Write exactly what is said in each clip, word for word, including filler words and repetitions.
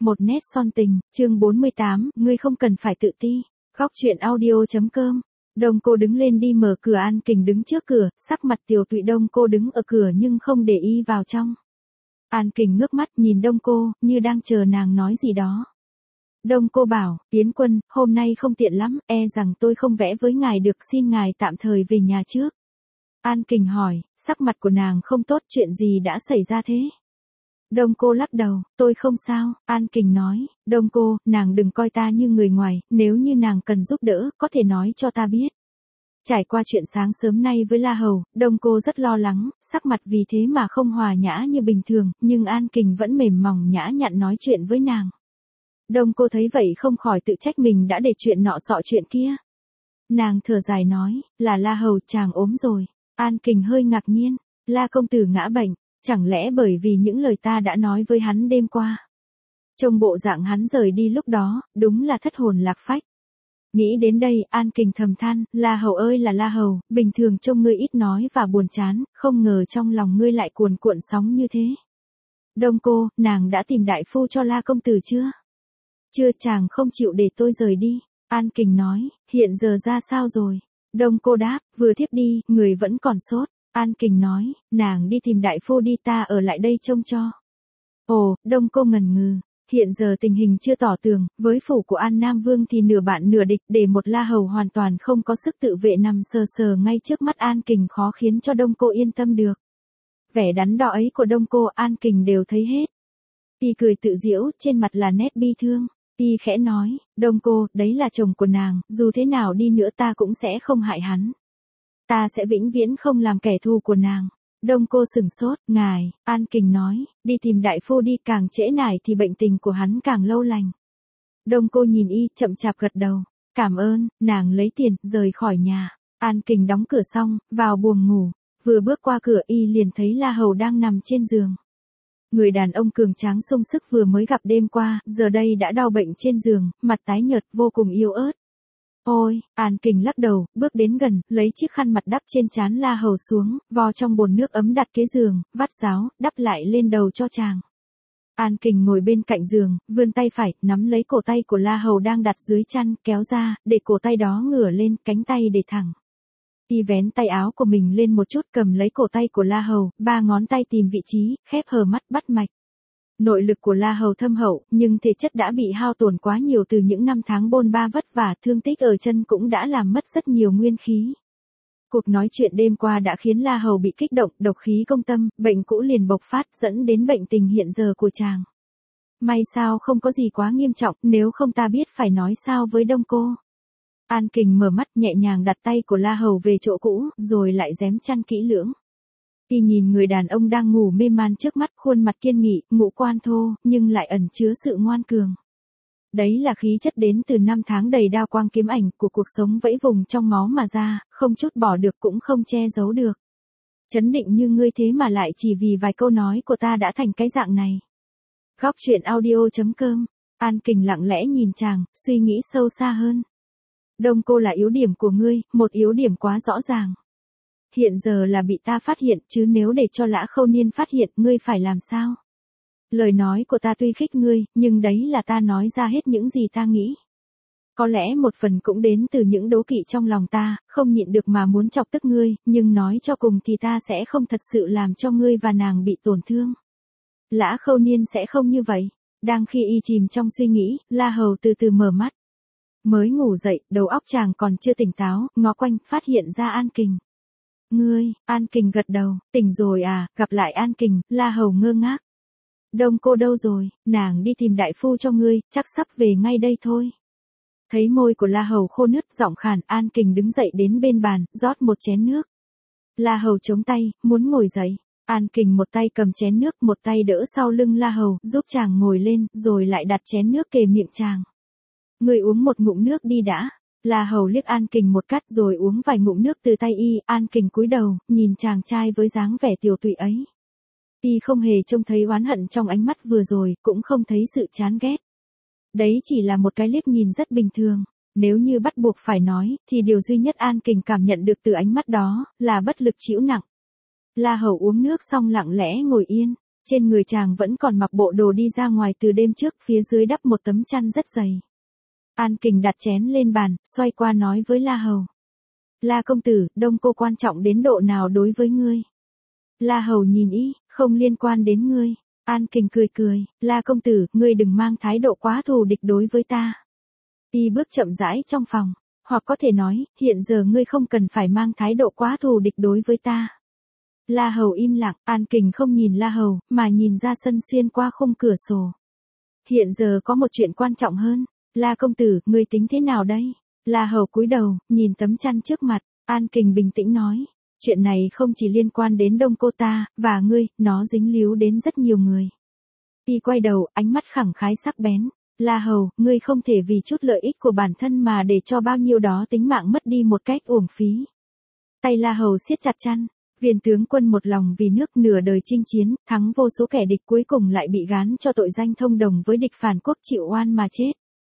Một nét son tình, chương bốn mươi tám, ngươi không cần phải tự ti. Góc truyện audio.com. Đông cô đứng lên đi mở cửa, An Kình đứng trước cửa, sắc mặt tiều tụy. Đông cô đứng ở cửa nhưng không để ý vào trong. An Kình ngước mắt nhìn Đông cô, như đang chờ nàng nói gì đó. Đông cô bảo, Tiến Quân, hôm nay không tiện lắm, e rằng tôi không vẽ với ngài được, xin ngài tạm thời về nhà trước. An Kình hỏi, sắc mặt của nàng không tốt, chuyện gì đã xảy ra thế? Đông cô lắc đầu, tôi không sao. An Kình nói, Đông cô, nàng đừng coi ta như người ngoài, nếu như nàng cần giúp đỡ, có thể nói cho ta biết. Trải qua chuyện sáng sớm nay với La Hầu, Đông cô rất lo lắng, sắc mặt vì thế mà không hòa nhã như bình thường, nhưng An Kình vẫn mềm mỏng nhã nhặn nói chuyện với nàng. Đông cô thấy vậy không khỏi tự trách mình đã để chuyện nọ xọ chuyện kia. Nàng thở dài nói, là La Hầu, chàng ốm rồi. An Kình hơi ngạc nhiên, La công tử ngã bệnh. Chẳng lẽ bởi vì những lời ta đã nói với hắn đêm qua? Trông bộ dạng hắn rời đi lúc đó, đúng là thất hồn lạc phách. Nghĩ đến đây, An Kình thầm than, La Hầu ơi là La Hầu, bình thường trông ngươi ít nói và buồn chán, không ngờ trong lòng ngươi lại cuồn cuộn sóng như thế. Đông cô, nàng đã tìm đại phu cho La công tử chưa? Chưa, chàng không chịu để tôi rời đi. An Kình nói, hiện giờ ra sao rồi? Đông cô đáp, vừa thiếp đi, người vẫn còn sốt. An Kình nói, nàng đi tìm đại phu đi, ta ở lại đây trông cho. Ồ, Đông cô ngần ngừ, hiện giờ tình hình chưa tỏ tường, với phủ của An Nam Vương thì nửa bạn nửa địch, để một La Hầu hoàn toàn không có sức tự vệ nằm sờ sờ ngay trước mắt An Kình khó khiến cho Đông cô yên tâm được. Vẻ đắn đo ấy của Đông cô An Kình đều thấy hết. Y cười tự giễu, trên mặt là nét bi thương. Y khẽ nói, Đông cô, đấy là chồng của nàng, dù thế nào đi nữa ta cũng sẽ không hại hắn. Ta sẽ vĩnh viễn không làm kẻ thù của nàng. Đông cô sửng sốt, ngài, An Kình nói, đi tìm đại phu đi, càng trễ nải thì bệnh tình của hắn càng lâu lành. Đông cô nhìn y, chậm chạp gật đầu, cảm ơn, nàng lấy tiền, rời khỏi nhà. An Kình đóng cửa xong, vào buồng ngủ, vừa bước qua cửa y liền thấy La Hầu đang nằm trên giường. Người đàn ông cường tráng sung sức vừa mới gặp đêm qua, giờ đây đã đau bệnh trên giường, mặt tái nhợt vô cùng yếu ớt. Ôi, An Kình lắc đầu, bước đến gần, lấy chiếc khăn mặt đắp trên trán La Hầu xuống, vò trong bồn nước ấm đặt kế giường, vắt ráo, đắp lại lên đầu cho chàng. An Kình ngồi bên cạnh giường, vươn tay phải, nắm lấy cổ tay của La Hầu đang đặt dưới chăn, kéo ra, để cổ tay đó ngửa lên, cánh tay để thẳng. Y vén tay áo của mình lên một chút, cầm lấy cổ tay của La Hầu, ba ngón tay tìm vị trí, khép hờ mắt bắt mạch. Nội lực của La Hầu thâm hậu, nhưng thể chất đã bị hao tổn quá nhiều từ những năm tháng bôn ba vất vả, thương tích ở chân cũng đã làm mất rất nhiều nguyên khí. Cuộc nói chuyện đêm qua đã khiến La Hầu bị kích động, độc khí công tâm, bệnh cũ liền bộc phát, dẫn đến bệnh tình hiện giờ của chàng. May sao không có gì quá nghiêm trọng, nếu không ta biết phải nói sao với Đông cô. An Kình mở mắt, nhẹ nhàng đặt tay của La Hầu về chỗ cũ, rồi lại rém chăn kỹ lưỡng. Y nhìn người đàn ông đang ngủ mê man trước mắt, khuôn mặt kiên nghị, ngũ quan thô, nhưng lại ẩn chứa sự ngoan cường. Đấy là khí chất đến từ năm tháng đầy đao quang kiếm ảnh của cuộc sống vẫy vùng trong máu mà ra, không chút bỏ được cũng không che giấu được. Chấn định như ngươi thế mà lại chỉ vì vài câu nói của ta đã thành cái dạng này. Góc truyện audio.com. An Kình lặng lẽ nhìn chàng, suy nghĩ sâu xa hơn. Đông cô là yếu điểm của ngươi, một yếu điểm quá rõ ràng. Hiện giờ là bị ta phát hiện, chứ nếu để cho Lã Khâu Niên phát hiện, ngươi phải làm sao? Lời nói của ta tuy khích ngươi, nhưng đấy là ta nói ra hết những gì ta nghĩ. Có lẽ một phần cũng đến từ những đố kỵ trong lòng ta, không nhịn được mà muốn chọc tức ngươi, nhưng nói cho cùng thì ta sẽ không thật sự làm cho ngươi và nàng bị tổn thương. Lã Khâu Niên sẽ không như vậy. Đang khi y chìm trong suy nghĩ, La Hầu từ từ mở mắt. Mới ngủ dậy, đầu óc chàng còn chưa tỉnh táo, ngó quanh, phát hiện ra An Kình. Ngươi, An Kình gật đầu, tỉnh rồi à, gặp lại An Kình, La Hầu ngơ ngác. Đông cô đâu rồi, nàng đi tìm đại phu cho ngươi, chắc sắp về ngay đây thôi. Thấy môi của La Hầu khô nứt, giọng khàn, An Kình đứng dậy đến bên bàn, rót một chén nước. La Hầu chống tay, muốn ngồi dậy. An Kình một tay cầm chén nước, một tay đỡ sau lưng La Hầu, giúp chàng ngồi lên, rồi lại đặt chén nước kề miệng chàng. Ngươi uống một ngụm nước đi đã. La Hầu liếc An Kình một cắt rồi uống vài ngụm nước từ tay y. An Kình cúi đầu, nhìn chàng trai với dáng vẻ tiều tụy ấy. Y không hề trông thấy oán hận trong ánh mắt vừa rồi, cũng không thấy sự chán ghét. Đấy chỉ là một cái liếc nhìn rất bình thường. Nếu như bắt buộc phải nói, thì điều duy nhất An Kình cảm nhận được từ ánh mắt đó, là bất lực chịu nặng. La Hầu uống nước xong lặng lẽ ngồi yên. Trên người chàng vẫn còn mặc bộ đồ đi ra ngoài từ đêm trước, phía dưới đắp một tấm chăn rất dày. An Kình đặt chén lên bàn, xoay qua nói với La Hầu. La công tử, Đông Cô quan trọng đến độ nào đối với ngươi? La Hầu nhìn y, không liên quan đến ngươi. An Kình cười cười, La công tử, ngươi đừng mang thái độ quá thù địch đối với ta. Y bước chậm rãi trong phòng, hoặc có thể nói, hiện giờ ngươi không cần phải mang thái độ quá thù địch đối với ta. La Hầu im lặng, An Kình không nhìn La Hầu, mà nhìn ra sân xuyên qua khung cửa sổ. Hiện giờ có một chuyện quan trọng hơn. La công tử, ngươi tính thế nào đây? La Hầu cúi đầu, nhìn tấm chăn trước mặt, An Kình bình tĩnh nói. Chuyện này không chỉ liên quan đến Đông Cô ta, và ngươi, nó dính líu đến rất nhiều người. Y quay đầu, ánh mắt khẳng khái sắc bén. La Hầu, ngươi không thể vì chút lợi ích của bản thân mà để cho bao nhiêu đó tính mạng mất đi một cách uổng phí. Tay La Hầu siết chặt chăn. Viên tướng quân một lòng vì nước nửa đời chinh chiến, thắng vô số kẻ địch cuối cùng lại bị gán cho tội danh thông đồng với địch phản quốc chịu oan mà chết.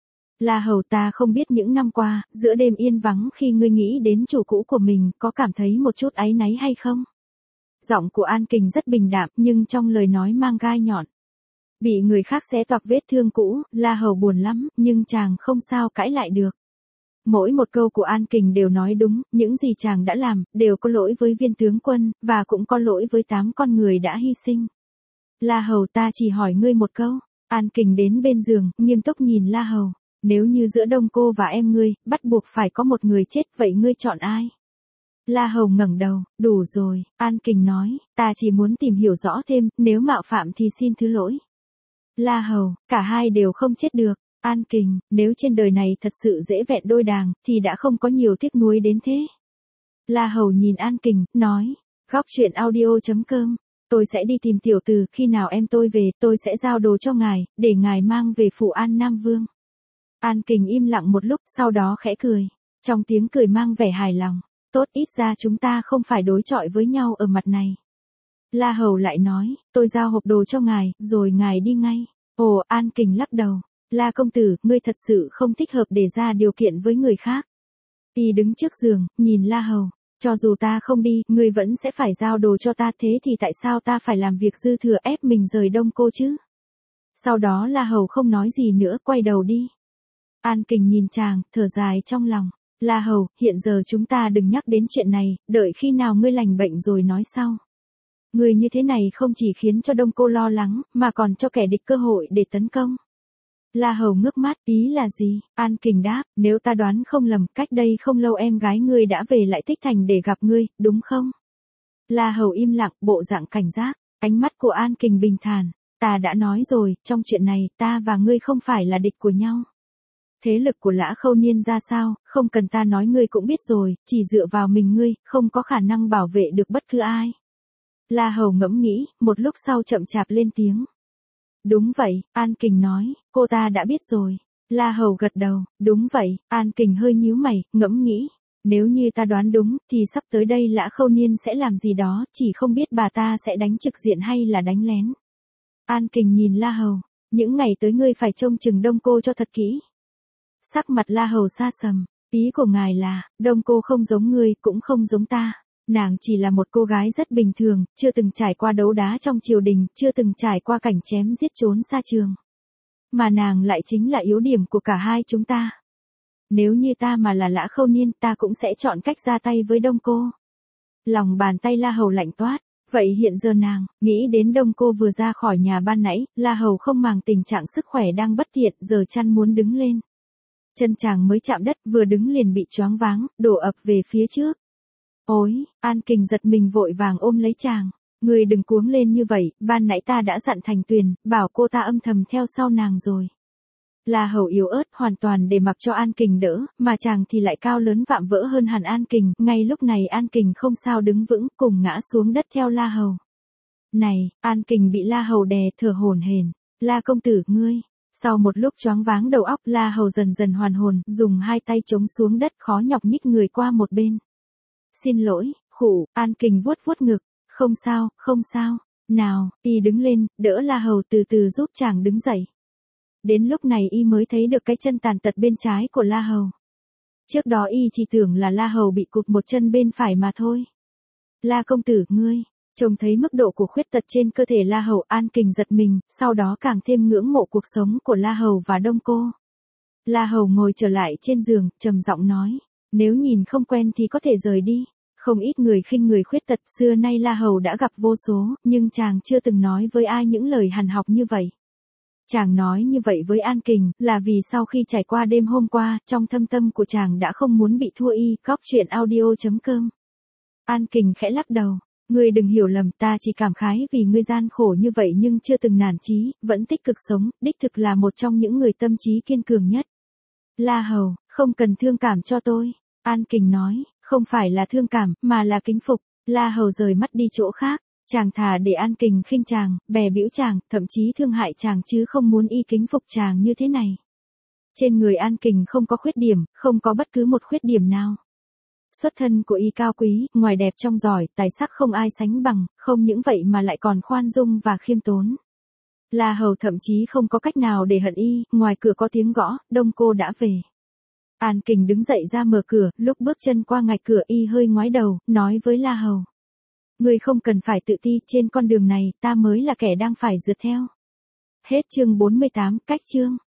La Hầu, ta không biết những năm qua, giữa đêm yên vắng khi ngươi nghĩ đến chủ cũ của mình, có cảm thấy một chút áy náy hay không? Giọng của An Kình rất bình đạm, nhưng trong lời nói mang gai nhọn. Bị người khác xé toạc vết thương cũ, La Hầu buồn lắm, nhưng chàng không sao cãi lại được. Mỗi một câu của An Kình đều nói đúng, những gì chàng đã làm, đều có lỗi với viên tướng quân, và cũng có lỗi với tám con người đã hy sinh. La Hầu, ta chỉ hỏi ngươi một câu. An Kình đến bên giường, nghiêm túc nhìn La Hầu. Nếu như giữa Đông Cô và em ngươi, bắt buộc phải có một người chết, vậy ngươi chọn ai? La Hầu ngẩng đầu, đủ rồi, An Kình nói, ta chỉ muốn tìm hiểu rõ thêm, nếu mạo phạm thì xin thứ lỗi. La Hầu, cả hai đều không chết được. An Kình, nếu trên đời này thật sự dễ vẹn đôi đàng, thì đã không có nhiều tiếc nuối đến thế. La Hầu nhìn An Kình, nói, góc truyện audio chấm com, tôi sẽ đi tìm tiểu tử, khi nào em tôi về, tôi sẽ giao đồ cho ngài, để ngài mang về phủ An Nam Vương. An Kình im lặng một lúc, sau đó khẽ cười. Trong tiếng cười mang vẻ hài lòng. Tốt, ít ra chúng ta không phải đối chọi với nhau ở mặt này. La Hầu lại nói, tôi giao hộp đồ cho ngài, rồi ngài đi ngay. Ồ, An Kình lắc đầu. La công tử, ngươi thật sự không thích hợp để ra điều kiện với người khác. Y đứng trước giường, nhìn La Hầu. Cho dù ta không đi, ngươi vẫn sẽ phải giao đồ cho ta, thế thì tại sao ta phải làm việc dư thừa ép mình rời Đông Cô chứ? Sau đó La Hầu không nói gì nữa, quay đầu đi. An Kình nhìn chàng, thở dài trong lòng. La Hầu, hiện giờ chúng ta đừng nhắc đến chuyện này, đợi khi nào ngươi lành bệnh rồi nói sau. Ngươi như thế này không chỉ khiến cho Đông Cô lo lắng, mà còn cho kẻ địch cơ hội để tấn công. La Hầu ngước mắt, ý là gì? An Kình đáp, nếu ta đoán không lầm, cách đây không lâu em gái ngươi đã về lại Tích Thành để gặp ngươi, đúng không? La Hầu im lặng, bộ dạng cảnh giác, ánh mắt của An Kình bình thản. Ta đã nói rồi, trong chuyện này, ta và ngươi không phải là địch của nhau. Thế lực của Lã Khâu Niên ra sao, không cần ta nói ngươi cũng biết rồi, chỉ dựa vào mình ngươi, không có khả năng bảo vệ được bất cứ ai. La Hầu ngẫm nghĩ, một lúc sau chậm chạp lên tiếng. Đúng vậy, An Kình nói, cô ta đã biết rồi. La Hầu gật đầu, đúng vậy, An Kình hơi nhíu mày, ngẫm nghĩ. Nếu như ta đoán đúng, thì sắp tới đây Lã Khâu Niên sẽ làm gì đó, chỉ không biết bà ta sẽ đánh trực diện hay là đánh lén. An Kình nhìn La Hầu, những ngày tới ngươi phải trông chừng Đông Cô cho thật kỹ. Sắc mặt La Hầu xa sầm, ý của ngài là, Đông Cô không giống ngươi, cũng không giống ta. Nàng chỉ là một cô gái rất bình thường, chưa từng trải qua đấu đá trong triều đình, chưa từng trải qua cảnh chém giết trốn xa trường. Mà nàng lại chính là yếu điểm của cả hai chúng ta. Nếu như ta mà là Lã Khâu Niên, ta cũng sẽ chọn cách ra tay với Đông Cô. Lòng bàn tay La Hầu lạnh toát. Vậy hiện giờ nàng, nghĩ đến Đông Cô vừa ra khỏi nhà ban nãy, La Hầu không màng tình trạng sức khỏe đang bất thiện, giờ chăn muốn đứng lên. Chân chàng mới chạm đất, vừa đứng liền bị choáng váng, đổ ập về phía trước. Ôi, An Kình giật mình vội vàng ôm lấy chàng. Người đừng cuống lên như vậy, ban nãy ta đã dặn Thành Tuyền, bảo cô ta âm thầm theo sau nàng rồi. La Hầu yếu ớt hoàn toàn để mặc cho An Kình đỡ, mà chàng thì lại cao lớn vạm vỡ hơn hẳn An Kình. Ngay lúc này An Kình không sao đứng vững, cùng ngã xuống đất theo La Hầu. Này, An Kình bị La Hầu đè thở hổn hển. La công tử, ngươi. Sau một lúc choáng váng đầu óc, La Hầu dần dần hoàn hồn, dùng hai tay chống xuống đất, khó nhọc nhích người qua một bên. Xin lỗi, khụ, An Kình vuốt vuốt ngực. Không sao, không sao. Nào, y đứng lên, đỡ La Hầu từ từ giúp chàng đứng dậy. Đến lúc này y mới thấy được cái chân tàn tật bên trái của La Hầu. Trước đó y chỉ tưởng là La Hầu bị cụt một chân bên phải mà thôi. La công tử, ngươi. Trông thấy mức độ của khuyết tật trên cơ thể La Hầu, An Kình giật mình, sau đó càng thêm ngưỡng mộ cuộc sống của La Hầu và Đông Cô. La Hầu ngồi trở lại trên giường, trầm giọng nói, nếu nhìn không quen thì có thể rời đi. Không ít người khinh người khuyết tật, xưa nay La Hầu đã gặp vô số, nhưng chàng chưa từng nói với ai những lời hằn học như vậy. Chàng nói như vậy với An Kình, là vì sau khi trải qua đêm hôm qua, trong thâm tâm của chàng đã không muốn bị thua y. Góc truyện audio chấm com. An Kình khẽ lắc đầu, ngươi đừng hiểu lầm, ta chỉ cảm khái vì ngươi gian khổ như vậy nhưng chưa từng nản chí, vẫn tích cực sống, đích thực là một trong những người tâm trí kiên cường nhất. La Hầu, không cần thương cảm cho tôi. An Kình nói, không phải là thương cảm, mà là kính phục. La Hầu rời mắt đi chỗ khác, chàng thà để An Kình khinh chàng, bè bĩu chàng, thậm chí thương hại chàng chứ không muốn y kính phục chàng như thế này. Trên người An Kình không có khuyết điểm, không có bất cứ một khuyết điểm nào. Xuất thân của y cao quý, ngoài đẹp trong giỏi, tài sắc không ai sánh bằng, không những vậy mà lại còn khoan dung và khiêm tốn. La Hầu thậm chí không có cách nào để hận y. Ngoài cửa có tiếng gõ, Đông Cô đã về. An Kình đứng dậy ra mở cửa, lúc bước chân qua ngạch cửa y hơi ngoái đầu, nói với La Hầu. Ngươi không cần phải tự ti, trên con đường này, ta mới là kẻ đang phải rượt theo. Hết chương bốn mươi tám, cách chương.